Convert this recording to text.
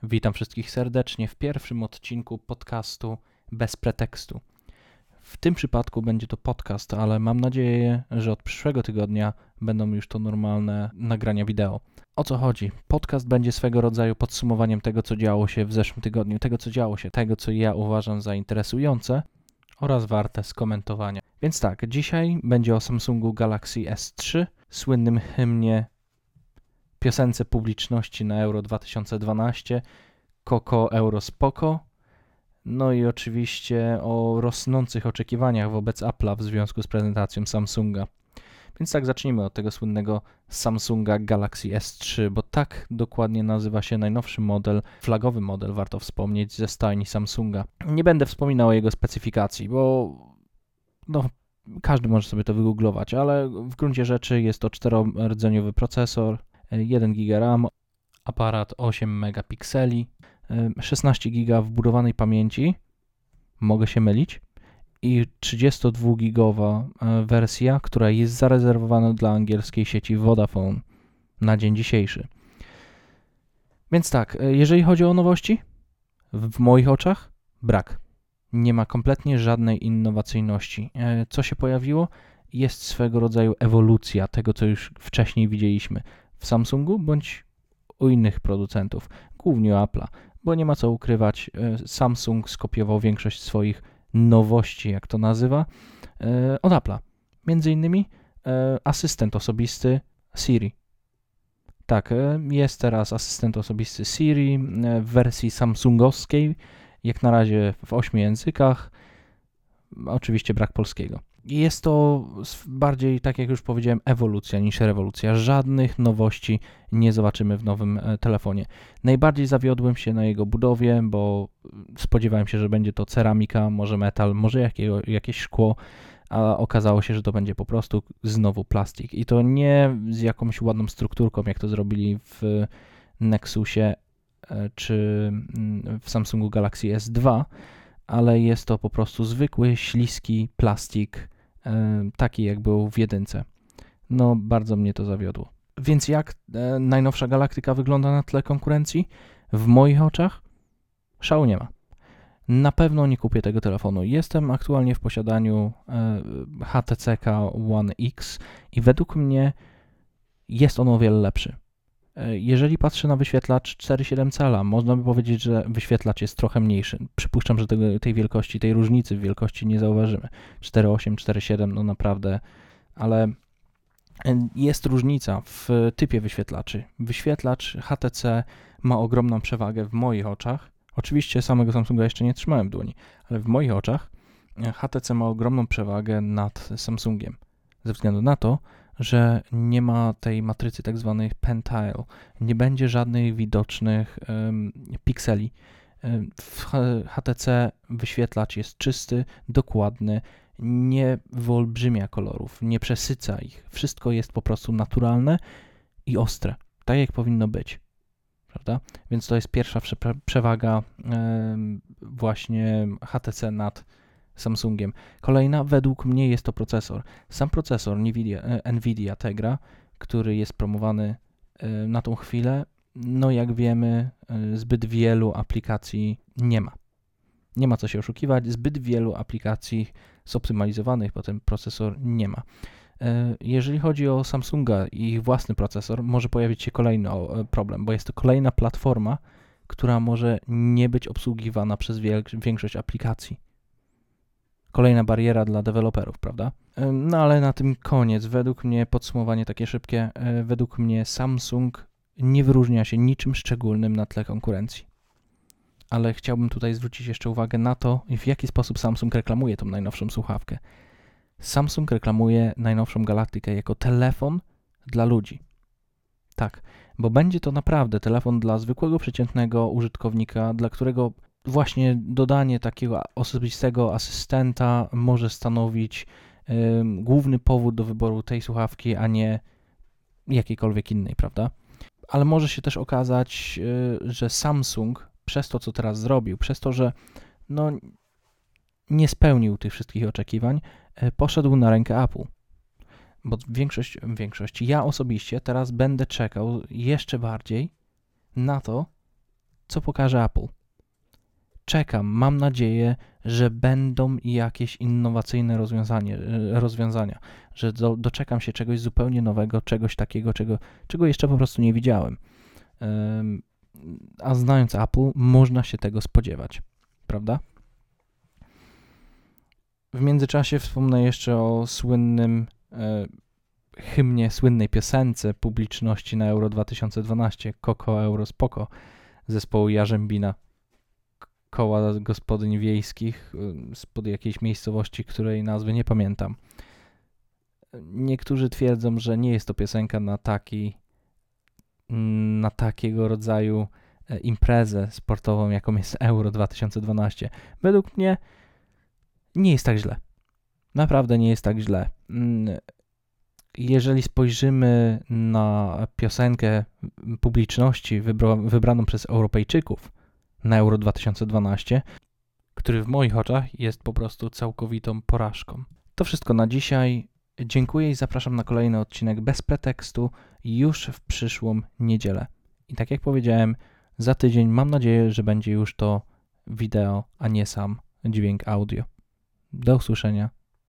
Witam wszystkich serdecznie w pierwszym odcinku podcastu Bez Pretekstu. W tym przypadku będzie to podcast, ale mam nadzieję, że od przyszłego tygodnia będą już to normalne nagrania wideo. O co chodzi? Podcast będzie swego rodzaju podsumowaniem tego, co działo się w zeszłym tygodniu, tego, co ja uważam za interesujące oraz warte skomentowania. Więc tak, dzisiaj będzie o Samsungu Galaxy S3, słynnym hymnie piosence publiczności na Euro 2012, Koko Euro Spoko, no i oczywiście o rosnących oczekiwaniach wobec Apple'a w związku z prezentacją Samsunga. Więc tak, zacznijmy od tego słynnego Samsunga Galaxy S3, bo tak dokładnie nazywa się najnowszy model, flagowy model, warto wspomnieć, ze stajni Samsunga. Nie będę wspominał o jego specyfikacji, bo każdy może sobie to wygooglować, ale w gruncie rzeczy jest to 4-rdzeniowy procesor, 1 GB RAM, aparat 8 megapikseli, 16 GB wbudowanej pamięci, mogę się mylić, i 32-gigowa wersja, która jest zarezerwowana dla angielskiej sieci Vodafone na dzień dzisiejszy. Więc tak, jeżeli chodzi o nowości, w moich oczach brak. Nie ma kompletnie żadnej innowacyjności. Co się pojawiło? Jest swego rodzaju ewolucja tego, co już wcześniej widzieliśmy w Samsungu bądź u innych producentów, głównie u Apple'a, bo nie ma co ukrywać, Samsung skopiował większość swoich nowości, jak to nazywa, od Apple'a. Między innymi asystent osobisty Siri. Tak, jest teraz asystent osobisty Siri w wersji samsungowskiej, jak na razie w 8 językach, oczywiście brak polskiego. Jest to bardziej, tak jak już powiedziałem, ewolucja niż rewolucja. Żadnych nowości nie zobaczymy w nowym telefonie. Najbardziej zawiodłem się na jego budowie, bo spodziewałem się, że będzie to ceramika, może metal, może jakieś szkło, a okazało się, że to będzie po prostu znowu plastik. I to nie z jakąś ładną strukturką, jak to zrobili w Nexusie czy w Samsungu Galaxy S2, ale jest to po prostu zwykły, śliski plastik, taki jak był w jedynce. No, bardzo mnie to zawiodło. Więc jak najnowsza galaktyka wygląda na tle konkurencji? W moich oczach szału nie ma. Na pewno nie kupię tego telefonu. Jestem aktualnie w posiadaniu HTC One X i według mnie jest on o wiele lepszy. Jeżeli patrzę na wyświetlacz 4,7 cala, można by powiedzieć, że wyświetlacz jest trochę mniejszy. Przypuszczam, że tej wielkości, tej różnicy w wielkości nie zauważymy. 4,8, 4,7, no naprawdę, ale jest różnica w typie wyświetlaczy. Wyświetlacz HTC ma ogromną przewagę w moich oczach. Oczywiście samego Samsunga jeszcze nie trzymałem w dłoni, ale w moich oczach HTC ma ogromną przewagę nad Samsungiem. Ze względu na to, że nie ma tej matrycy tak zwanej pentile, nie będzie żadnych widocznych pikseli. W HTC wyświetlacz jest czysty, dokładny, nie wyolbrzymia kolorów, nie przesyca ich. Wszystko jest po prostu naturalne i ostre, tak jak powinno być, prawda? Więc to jest pierwsza przewaga właśnie HTC nad Samsungiem. Kolejna, według mnie, jest to procesor. Sam procesor NVIDIA Tegra, który jest promowany na tą chwilę, no jak wiemy, zbyt wielu aplikacji nie ma. Nie ma co się oszukiwać, zbyt wielu aplikacji zoptymalizowanych, bo ten procesor nie ma. Jeżeli chodzi o Samsunga i ich własny procesor, może pojawić się kolejny problem, bo jest to kolejna platforma, która może nie być obsługiwana przez większość aplikacji. Kolejna bariera dla deweloperów, prawda? No ale na tym koniec. Według mnie, podsumowanie takie szybkie, według mnie Samsung nie wyróżnia się niczym szczególnym na tle konkurencji. Ale chciałbym tutaj zwrócić jeszcze uwagę na to, w jaki sposób Samsung reklamuje tą najnowszą słuchawkę. Samsung reklamuje najnowszą galaktykę jako telefon dla ludzi. Tak, bo będzie to naprawdę telefon dla zwykłego, przeciętnego użytkownika, dla którego właśnie dodanie takiego osobistego asystenta może stanowić główny powód do wyboru tej słuchawki, a nie jakiejkolwiek innej, prawda? Ale może się też okazać, że Samsung przez to, co teraz zrobił, przez to, że nie spełnił tych wszystkich oczekiwań, poszedł na rękę Apple. Bo większość, ja osobiście teraz będę czekał jeszcze bardziej na to, co pokaże Apple. Czekam, mam nadzieję, że będą jakieś innowacyjne rozwiązania, że doczekam się czegoś zupełnie nowego, czegoś takiego, czego jeszcze po prostu nie widziałem. A znając Apple, można się tego spodziewać, prawda? W międzyczasie wspomnę jeszcze o słynnym hymnie, słynnej piosence publiczności na Euro 2012, Koko Euro Spoko, zespołu Jarzębina, koła gospodyń wiejskich spod jakiejś miejscowości, której nazwy nie pamiętam. Niektórzy twierdzą, że nie jest to piosenka na takiego rodzaju imprezę sportową, jaką jest Euro 2012. Według mnie nie jest tak źle. Naprawdę nie jest tak źle. Jeżeli spojrzymy na piosenkę publiczności wybraną przez Europejczyków na Euro 2012, który w moich oczach jest po prostu całkowitą porażką. To wszystko na dzisiaj. Dziękuję i zapraszam na kolejny odcinek Bez Pretekstu już w przyszłą niedzielę. I tak jak powiedziałem, za tydzień mam nadzieję, że będzie już to wideo, a nie sam dźwięk audio. Do usłyszenia.